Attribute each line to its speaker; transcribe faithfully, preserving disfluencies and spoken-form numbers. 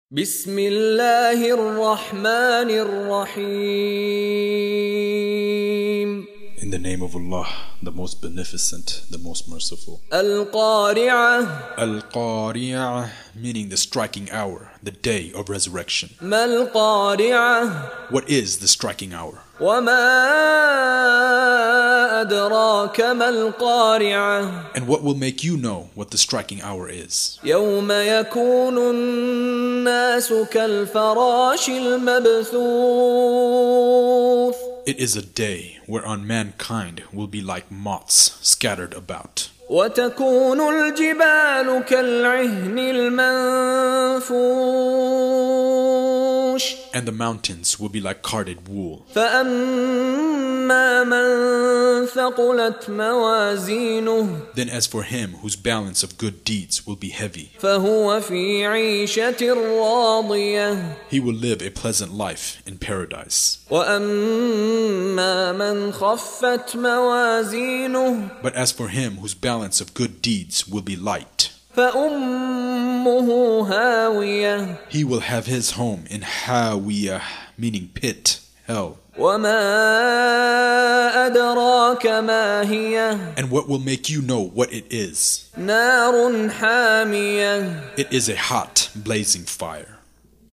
Speaker 1: بسم الله الرحمن الرحيم.
Speaker 2: In the name of Allah, the most beneficent, the most merciful.
Speaker 1: القارعة.
Speaker 2: Al-Qari'ah, meaning the striking hour, the day of resurrection.
Speaker 1: ما القارعة.
Speaker 2: What is the striking hour?
Speaker 1: وما أدراك ما القارعة.
Speaker 2: And what will make you know what the striking hour is?
Speaker 1: يوم يكون الناس كالفراش المبثوث.
Speaker 2: It is a day whereon mankind will be like moths scattered about.
Speaker 1: وتكون الجبال كالعهن المنفوش.
Speaker 2: And the mountains will be like carded wool.
Speaker 1: فأما من ثقلت موازينه.
Speaker 2: Then as for him whose balance of good deeds will be heavy,
Speaker 1: فهو في عيشة راضية.
Speaker 2: he will live a pleasant life in paradise.
Speaker 1: وأما من خفت موازينه.
Speaker 2: But as for him whose balance of good deeds will be light,
Speaker 1: فأمه هاوية.
Speaker 2: he will have his home in Hawiyah, meaning pit, hell.
Speaker 1: وما أدراك ما هي.
Speaker 2: And what will make you know what it is?
Speaker 1: نار حامية.
Speaker 2: It is a hot, blazing fire.